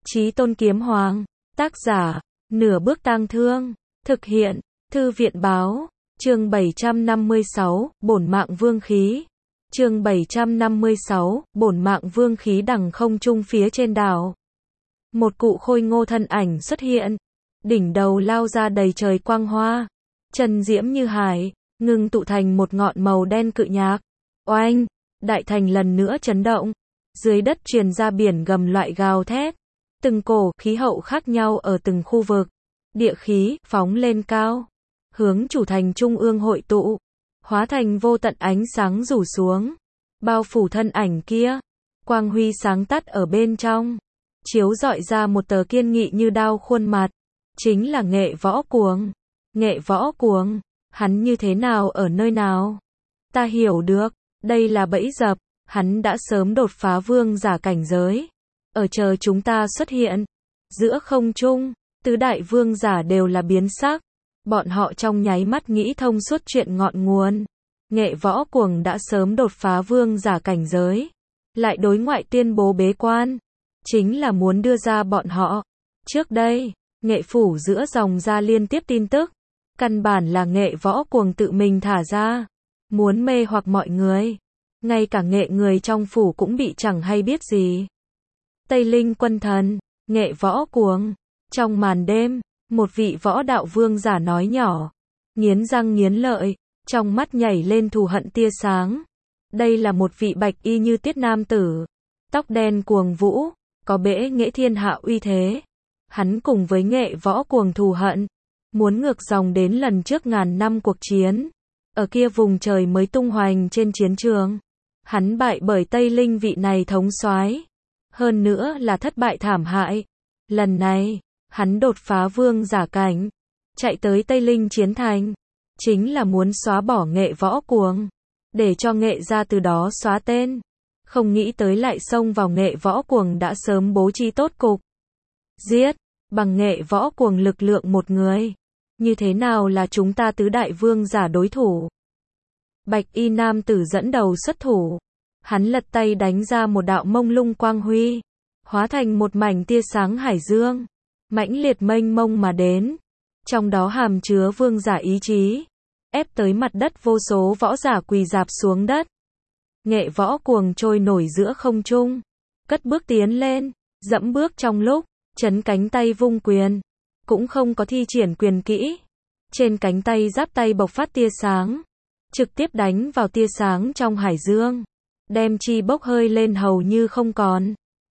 Chí Tôn Kiếm Hoàng. Tác giả, Nửa Bước Tang Thương. Thực hiện, Thư viện báo. Chương 756, Bổn Mạng Vương Khí. Chương 756, Bổn Mạng Vương Khí đằng không trung phía trên đảo. Một cụ khôi ngô thân ảnh xuất hiện. Đỉnh đầu lao ra đầy trời quang hoa. Chân diễm như hải, ngưng tụ thành một ngọn màu đen cự nhạc. Oanh! Đại thành lần nữa chấn động. Dưới đất truyền ra biển gầm loại gào thét. Từng cổ khí hậu khác nhau ở từng khu vực. Địa khí phóng lên cao, hướng chủ thành trung ương hội tụ, hóa thành vô tận ánh sáng rủ xuống, bao phủ thân ảnh kia. Quang huy sáng tắt ở bên trong, chiếu rọi ra một tờ kiên nghị như đao khuôn mặt, chính là Nghệ Võ Cuồng. Nghệ Võ Cuồng, hắn như thế nào ở nơi nào? Ta hiểu được, đây là bẫy dập, hắn đã sớm đột phá vương giả cảnh giới, ở chờ chúng ta xuất hiện. Giữa không trung, tứ đại vương giả đều là biến sắc, bọn họ trong nháy mắt nghĩ thông suốt chuyện ngọn nguồn. Nghệ Võ Cuồng đã sớm đột phá vương giả cảnh giới, lại đối ngoại tuyên bố bế quan, chính là muốn đưa ra bọn họ. Trước đây, Nghệ phủ giữa dòng ra liên tiếp tin tức, căn bản là Nghệ Võ Cuồng tự mình thả ra, muốn mê hoặc mọi người. Ngay cả Nghệ người trong phủ cũng bị chẳng hay biết gì. Tây Linh Quân Thần, Nghệ Võ Cuồng. Trong màn đêm, một vị võ đạo vương giả nói nhỏ, nghiến răng nghiến lợi, trong mắt nhảy lên thù hận tia sáng. Đây là một vị bạch y như tiết nam tử, tóc đen cuồng vũ, có bẽ nghệ thiên hạ uy thế. Hắn cùng với Nghệ Võ Cuồng thù hận, muốn ngược dòng đến lần trước ngàn năm cuộc chiến, ở kia vùng trời mới tung hoành trên chiến trường. Hắn bại bởi Tây Linh vị này thống soái, hơn nữa là thất bại thảm hại. Lần này, hắn đột phá vương giả cảnh, chạy tới Tây Linh chiến thành, chính là muốn xóa bỏ Nghệ Võ Cuồng, để cho Nghệ gia từ đó xóa tên. Không nghĩ tới lại xông vào Nghệ Võ Cuồng đã sớm bố trí tốt cục. Giết, bằng Nghệ Võ Cuồng lực lượng một người, như thế nào là chúng ta tứ đại vương giả đối thủ? Bạch y nam tử dẫn đầu xuất thủ, hắn lật tay đánh ra một đạo mông lung quang huy, hóa thành một mảnh tia sáng hải dương, mãnh liệt mênh mông mà đến, trong đó hàm chứa vương giả ý chí, ép tới mặt đất vô số võ giả quỳ rạp xuống đất. Nghệ Võ Cuồng trôi nổi giữa không trung, cất bước tiến lên, dẫm bước trong lúc, chấn cánh tay vung quyền, cũng không có thi triển quyền kỹ. Trên cánh tay giáp tay bộc phát tia sáng, trực tiếp đánh vào tia sáng trong hải dương, đem chi bốc hơi lên hầu như không còn.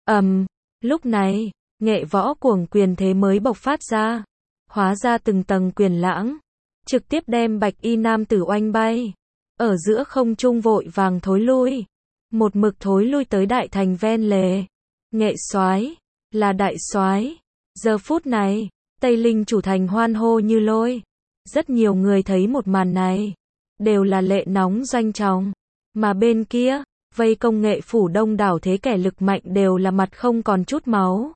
Lúc này, Nghệ Võ Cuồng quyền thế mới bộc phát ra, hóa ra từng tầng quyền lãng, trực tiếp đem bạch y nam tử oanh bay, ở giữa không trung vội vàng thối lui, một mực thối lui tới đại thành ven lề. Nghệ soái, là đại soái. Giờ phút này, Tây Linh chủ thành hoan hô như lôi. Rất nhiều người thấy một màn này, đều là lệ nóng doanh trọng, mà bên kia, vây công Nghệ phủ đông đảo thế kẻ lực mạnh đều là mặt không còn chút máu.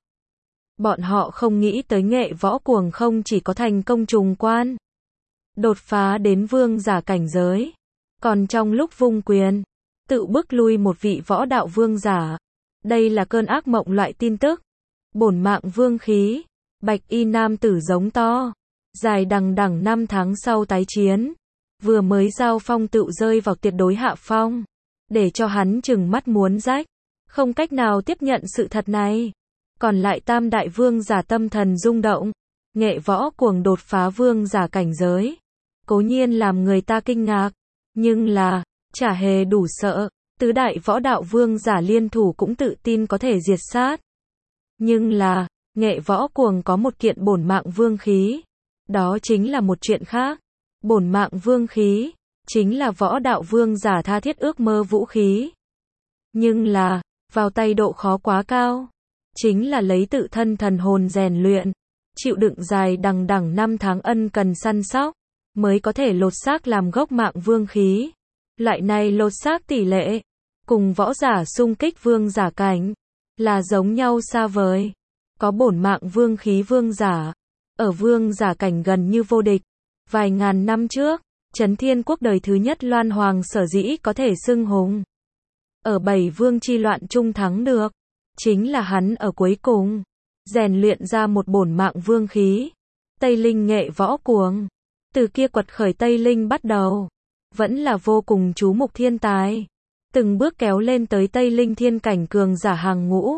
Bọn họ không nghĩ tới Nghệ Võ Cuồng không chỉ có thành công trùng quan, đột phá đến vương giả cảnh giới, còn trong lúc vung quyền, tự bức lui một vị võ đạo vương giả. Đây là cơn ác mộng loại tin tức. Bổn mạng vương khí, bạch y nam tử giống to, dài đằng đẵng 5 tháng sau tái chiến, vừa mới giao phong tự rơi vào tuyệt đối hạ phong, để cho hắn chừng mắt muốn rách, không cách nào tiếp nhận sự thật này. Còn lại tam đại vương giả tâm thần rung động, Nghệ Võ Cuồng đột phá vương giả cảnh giới, cố nhiên làm người ta kinh ngạc, nhưng là, chả hề đủ sợ, tứ đại võ đạo vương giả liên thủ cũng tự tin có thể diệt sát. Nhưng là, Nghệ Võ Cuồng có một kiện bổn mạng vương khí, đó chính là một chuyện khác. Bổn mạng vương khí, chính là võ đạo vương giả tha thiết ước mơ vũ khí. Nhưng là, vào tay độ khó quá cao, chính là lấy tự thân thần hồn rèn luyện, chịu đựng dài đằng đẵng 5 tháng ân cần săn sóc, mới có thể lột xác làm gốc mạng vương khí. Loại này lột xác tỷ lệ, cùng võ giả xung kích vương giả cảnh, là giống nhau xa vời. Có bổn mạng vương khí vương giả, ở vương giả cảnh gần như vô địch. Vài ngàn năm trước, Trấn Thiên Quốc đời thứ nhất Loan Hoàng sở dĩ có thể xưng hùng, ở 7 vương chi loạn trung thắng được, chính là hắn ở cuối cùng, rèn luyện ra một bổn mạng vương khí. Tây Linh nghệ võ cuồng. Từ kia quật khởi Tây Linh bắt đầu, vẫn là vô cùng chú mục thiên tài. Từng bước kéo lên tới Tây Linh thiên cảnh cường giả hàng ngũ.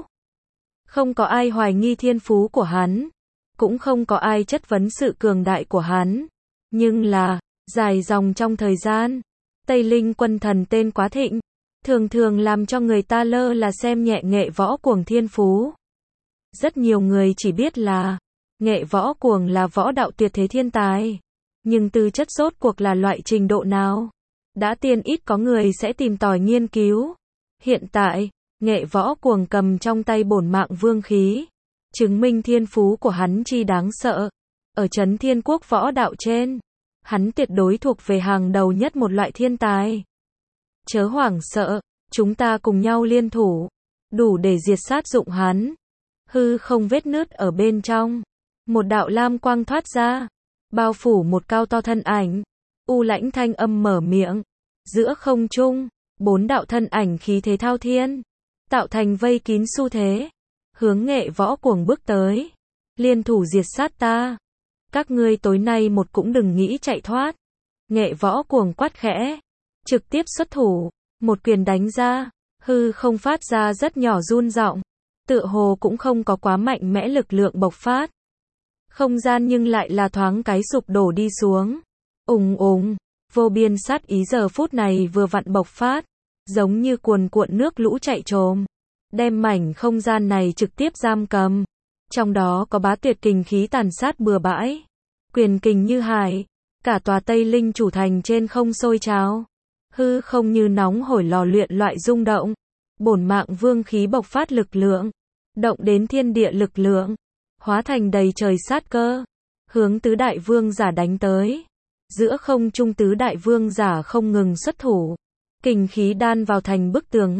Không có ai hoài nghi thiên phú của hắn. Cũng không có ai chất vấn sự cường đại của hắn. Nhưng là, dài dòng trong thời gian, Tây Linh quân thần tên quá thịnh, thường thường làm cho người ta lơ là xem nhẹ nghệ võ cuồng thiên phú. Rất nhiều người chỉ biết là, nghệ võ cuồng là võ đạo tuyệt thế thiên tài. Nhưng tư chất rốt cuộc là loại trình độ nào? Đã tiên ít có người sẽ tìm tòi nghiên cứu. Hiện tại, nghệ võ cuồng cầm trong tay bổn mạng vương khí, chứng minh thiên phú của hắn chi đáng sợ. Ở Chấn Thiên Quốc võ đạo trên, hắn tuyệt đối thuộc về hàng đầu nhất một loại thiên tài. Chớ hoảng sợ, chúng ta cùng nhau liên thủ, đủ để diệt sát dụng hắn. Hư không vết nứt ở bên trong, một đạo lam quang thoát ra, bao phủ một cao to thân ảnh. U Lãnh thanh âm mở miệng, giữa không trung, 4 đạo thân ảnh khí thế thao thiên, tạo thành vây kín xu thế, hướng nghệ võ cuồng bước tới. Liên thủ diệt sát ta. Các ngươi tối nay một cũng đừng nghĩ chạy thoát. Nghệ võ cuồng quát khẽ, trực tiếp xuất thủ, một quyền đánh ra, hư không phát ra rất nhỏ run giọng, tựa hồ cũng không có quá mạnh mẽ lực lượng bộc phát. Không gian nhưng lại là thoáng cái sụp đổ đi xuống. Ùng ùng, vô biên sát ý giờ phút này vừa vặn bộc phát, giống như cuồn cuộn nước lũ chạy trồm, đem mảnh không gian này trực tiếp giam cầm. Trong đó có bá tuyệt kình khí tàn sát bừa bãi, quyền kình như hải, cả tòa Tây Linh chủ thành trên không sôi trào. Hư không như nóng hổi lò luyện loại rung động, bổn mạng vương khí bộc phát lực lượng, động đến thiên địa lực lượng, hóa thành đầy trời sát cơ, hướng tứ đại vương giả đánh tới. Giữa không trung tứ đại vương giả không ngừng xuất thủ, kình khí đan vào thành bức tường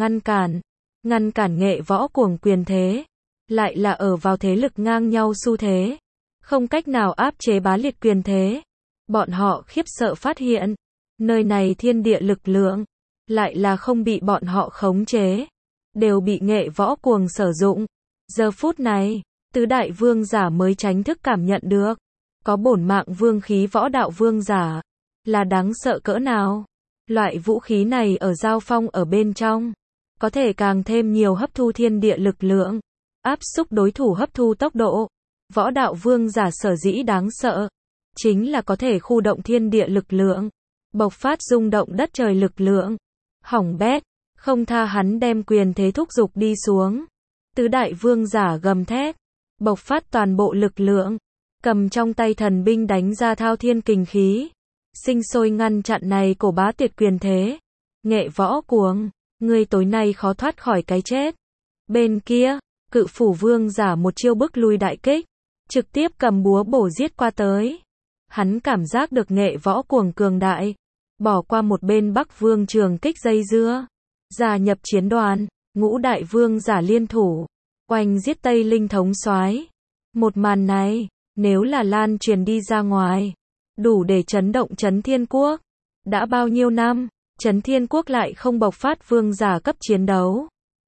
ngăn cản nghệ võ cuồng quyền thế, lại là ở vào thế lực ngang nhau xu thế, không cách nào áp chế bá liệt quyền thế. Bọn họ khiếp sợ phát hiện, nơi này thiên địa lực lượng, lại là không bị bọn họ khống chế, đều bị nghệ võ cuồng sử dụng. Giờ phút này, tứ đại vương giả mới chính thức cảm nhận được, có bổn mạng vương khí võ đạo vương giả, là đáng sợ cỡ nào. Loại vũ khí này ở giao phong ở bên trong, có thể càng thêm nhiều hấp thu thiên địa lực lượng, áp xúc đối thủ hấp thu tốc độ. Võ đạo vương giả sở dĩ đáng sợ, chính là có thể khu động thiên địa lực lượng, bộc phát rung động đất trời lực lượng. Hỏng bét, không tha hắn đem quyền thế thúc giục đi xuống. Tứ đại vương giả gầm thét, bộc phát toàn bộ lực lượng, cầm trong tay thần binh đánh ra thao thiên kình khí, sinh sôi ngăn chặn này cổ bá tuyệt quyền thế. Nghệ võ cuồng, ngươi tối nay khó thoát khỏi cái chết. Bên kia, Cự Phủ vương giả một chiêu bức lui đại kích, trực tiếp cầm búa bổ giết qua tới. Hắn cảm giác được nghệ võ cuồng cường đại, bỏ qua một bên Bắc Vương trường kích dây dưa, gia nhập chiến đoàn. Ngũ đại vương giả liên thủ, oanh giết Tây Linh thống soái. Một màn này, nếu là lan truyền đi ra ngoài, đủ để chấn động Chấn Thiên Quốc. Đã bao nhiêu năm, Chấn Thiên Quốc lại không bộc phát vương giả cấp chiến đấu,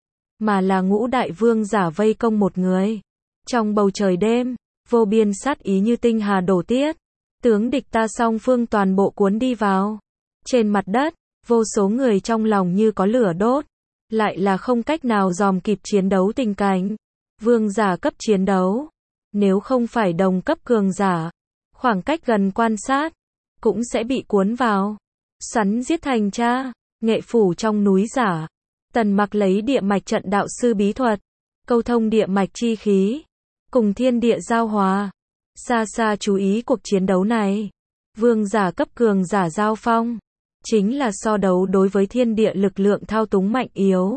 mà là ngũ đại vương giả vây công một người. Trong bầu trời đêm, vô biên sát ý như tinh hà đổ tiết, tướng địch ta song phương toàn bộ cuốn đi vào. Trên mặt đất, vô số người trong lòng như có lửa đốt, lại là không cách nào dòm kịp chiến đấu tình cảnh. Vương giả cấp chiến đấu, nếu không phải đồng cấp cường giả, khoảng cách gần quan sát, cũng sẽ bị cuốn vào. Sắn giết thành cha, nghệ phủ trong núi giả. Tần Mặc lấy địa mạch trận đạo sư bí thuật, câu thông địa mạch chi khí, cùng thiên địa giao hòa. Xa xa chú ý cuộc chiến đấu này. Vương giả cấp cường giả giao phong, chính là so đấu đối với thiên địa lực lượng thao túng mạnh yếu.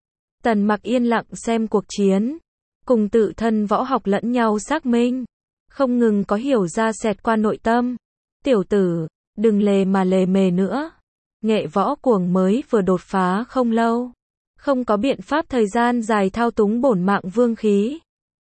Tần Mặc yên lặng xem cuộc chiến, cùng tự thân võ học lẫn nhau xác minh, không ngừng có hiểu ra xẹt qua nội tâm. Tiểu tử, đừng lề mà lề mề nữa. Nghệ võ cuồng mới vừa đột phá không lâu, không có biện pháp thời gian dài thao túng bổn mạng vương khí.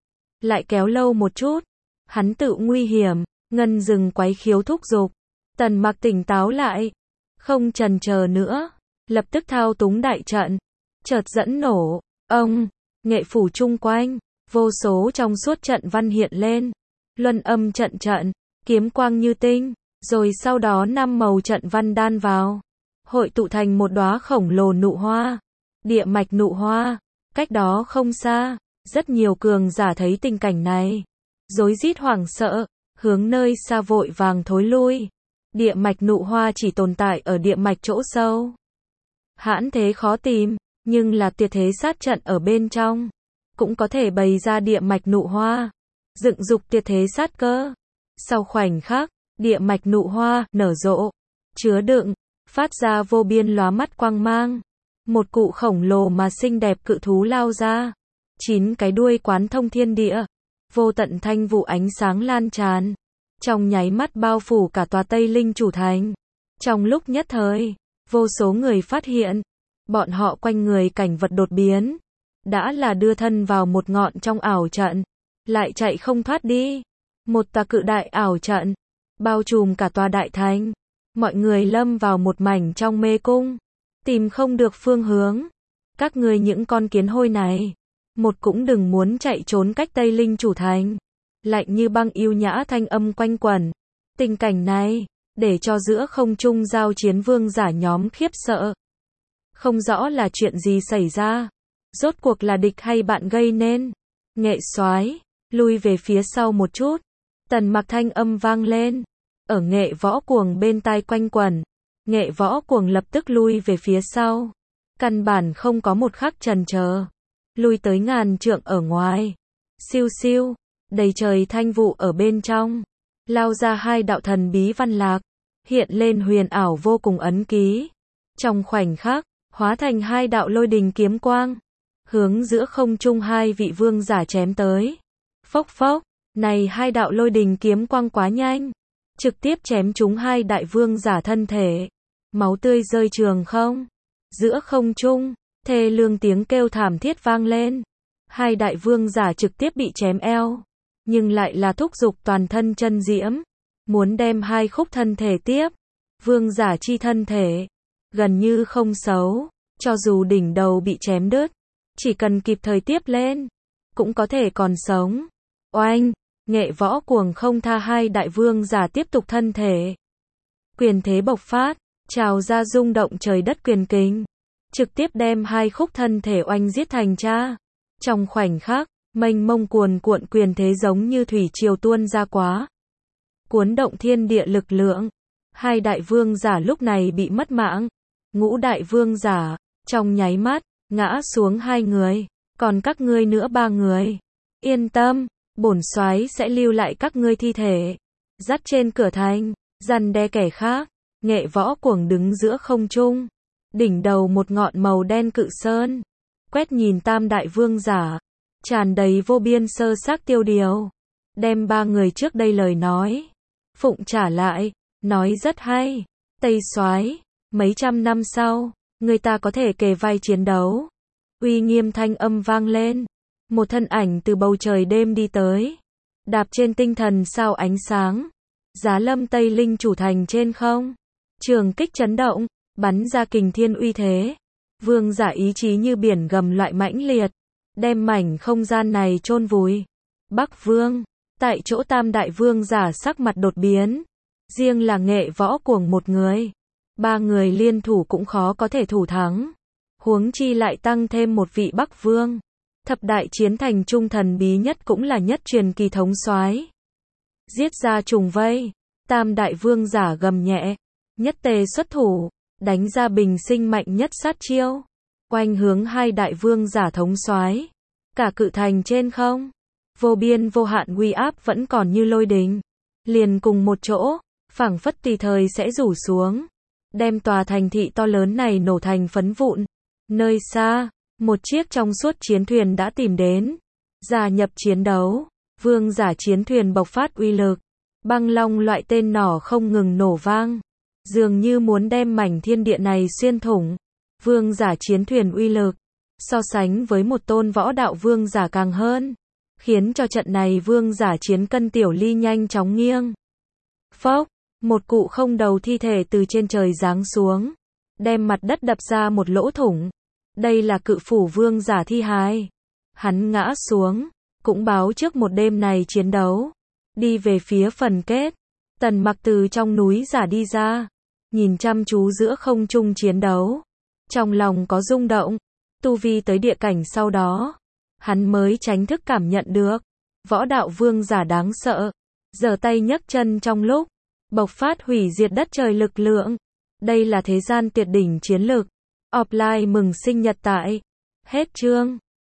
Lại kéo lâu một chút, hắn tự nguy hiểm. Ngân rừng quái khiếu thúc giục. Tần Mặc tỉnh táo lại, không chần chờ nữa, lập tức thao túng đại trận, chợt dẫn nổ. Ông, nghệ phủ chung quanh, Vô số trong suốt trận văn hiện lên. Luân âm trận trận, kiếm quang như tinh, rồi sau đó 5 màu trận văn đan vào, hội tụ thành một đóa khổng lồ nụ hoa, địa mạch nụ hoa. Cách đó không xa, rất nhiều cường giả thấy tình cảnh này, rối rít hoảng sợ, hướng nơi xa vội vàng thối lui. Địa mạch nụ hoa chỉ tồn tại ở địa mạch chỗ sâu, hãn thế khó tìm, nhưng là tuyệt thế sát trận ở bên trong, cũng có thể bày ra địa mạch nụ hoa, dựng dục tuyệt thế sát cơ. Sau khoảnh khắc, địa mạch nụ hoa nở rộ, chứa đựng, phát ra vô biên lóa mắt quang mang. Một cụ khổng lồ mà xinh đẹp cự thú lao ra, 9 cái đuôi quán thông thiên địa, vô tận thanh vụ ánh sáng lan tràn, trong nháy mắt bao phủ cả tòa Tây Linh chủ thành. Trong lúc nhất thời, vô số người phát hiện, bọn họ quanh người cảnh vật đột biến, đã là đưa thân vào một ngọn trong ảo trận, lại chạy không thoát đi. Một tòa cự đại ảo trận, bao trùm cả tòa đại thành. Mọi người lâm vào một mảnh trong mê cung, tìm không được phương hướng. Các ngươi những con kiến hôi này, một cũng đừng muốn chạy trốn cách Tây Linh chủ thành. Lạnh như băng yêu nhã thanh âm quanh quẩn. Tình cảnh này, để cho giữa không trung giao chiến vương giả nhóm khiếp sợ. Không rõ là chuyện gì xảy ra, rốt cuộc là địch hay bạn gây nên. Nghệ soái, lui về phía sau một chút. Tần Mặc thanh âm vang lên, ở Nghệ Võ Cuồng bên tai quanh quẩn. Nghệ Võ Cuồng lập tức lui về phía sau, căn bản không có một khắc chần chờ, lui tới ngàn trượng ở ngoài. Siêu siêu, đầy trời thanh vụ ở bên trong, lao ra 2 đạo thần bí văn lạc, hiện lên huyền ảo vô cùng ấn ký. Trong khoảnh khắc, hóa thành 2 đạo lôi đình kiếm quang, hướng giữa không trung 2 vị vương giả chém tới. Phốc phốc, này 2 đạo lôi đình kiếm quang quá nhanh, trực tiếp chém trúng 2 đại vương giả thân thể. Máu tươi rơi trường không. Giữa không trung, thê lương tiếng kêu thảm thiết vang lên. 2 đại vương giả trực tiếp bị chém eo, nhưng lại là thúc giục toàn thân chân diễm, muốn đem 2 khúc thân thể tiếp. Vương giả chi thân thể, gần như không xấu, cho dù đỉnh đầu bị chém đứt, chỉ cần kịp thời tiếp lên, cũng có thể còn sống. Oanh, Nghệ Võ Cuồng không tha 2 đại vương giả tiếp tục thân thể. Quyền thế bộc phát, trào ra rung động trời đất quyền kình, trực tiếp đem 2 khúc thân thể oanh giết thành cha. Trong khoảnh khắc, mênh mông cuồn cuộn quyền thế giống như thủy triều tuôn ra quá, cuốn động thiên địa lực lượng. 2 đại vương giả lúc này bị mất mạng. Ngũ đại vương giả, trong nháy mắt, ngã xuống 2 người, còn các ngươi nữa 3 người. Yên tâm, bổn soái sẽ lưu lại các ngươi thi thể, dắt trên cửa thành, răn đe kẻ khác. Nghệ Võ Cuồng đứng giữa không trung, đỉnh đầu một ngọn màu đen cự sơn, quét nhìn tam đại vương giả, tràn đầy vô biên sơ xác tiêu điều, đem 3 người trước đây lời nói phụng trả lại, nói rất hay. Tây soái, mấy trăm năm sau, người ta có thể kề vai chiến đấu. Uy nghiêm thanh âm vang lên, một thân ảnh từ bầu trời đêm đi tới, đạp trên tinh thần sao ánh sáng, giá lâm Tây Linh chủ thành trên không. Trường kích chấn động, bắn ra kình thiên uy thế. Vương giả ý chí như biển gầm loại mãnh liệt, đem mảnh không gian này chôn vùi. Bắc Vương, tại chỗ tam đại vương giả sắc mặt đột biến. Riêng là Nghệ Võ Cuồng một người, 3 người liên thủ cũng khó có thể thủ thắng. Huống chi lại tăng thêm một vị Bắc Vương. Thập đại chiến thành trung thần bí nhất cũng là nhất truyền kỳ thống soái. Giết ra trùng vây, tam đại vương giả gầm nhẹ, nhất tề xuất thủ, đánh ra bình sinh mạnh nhất sát chiêu, oanh hướng 2 đại vương giả thống soái. Cả cự thành trên không, vô biên vô hạn uy áp vẫn còn như lôi đình, liền cùng một chỗ, phảng phất tùy thời sẽ rủ xuống, đem tòa thành thị to lớn này nổ thành phấn vụn. Nơi xa, một chiếc trong suốt chiến thuyền đã tìm đến, gia nhập chiến đấu. Vương giả chiến thuyền bộc phát uy lực, băng long loại tên nỏ không ngừng nổ vang, dường như muốn đem mảnh thiên địa này xuyên thủng. Vương giả chiến thuyền uy lực, so sánh với một tôn võ đạo vương giả càng hơn, khiến cho trận này vương giả chiến cân tiểu ly nhanh chóng nghiêng. Phốc, một cụ không đầu thi thể từ trên trời giáng xuống, đem mặt đất đập ra một lỗ thủng. Đây là cự phủ vương giả thi hài. Hắn ngã xuống, cũng báo trước một đêm này chiến đấu. Đi về phía phần kết, Tần Mặc từ trong núi giả đi ra, nhìn chăm chú giữa không trung chiến đấu. Trong lòng có rung động, tu vi tới địa cảnh sau đó, hắn mới chính thức cảm nhận được võ đạo vương giả đáng sợ. Giở tay nhấc chân trong lúc bộc phát hủy diệt đất trời lực lượng. Đây là thế gian tuyệt đỉnh chiến lực. Offline mừng sinh nhật tại. Hết chương.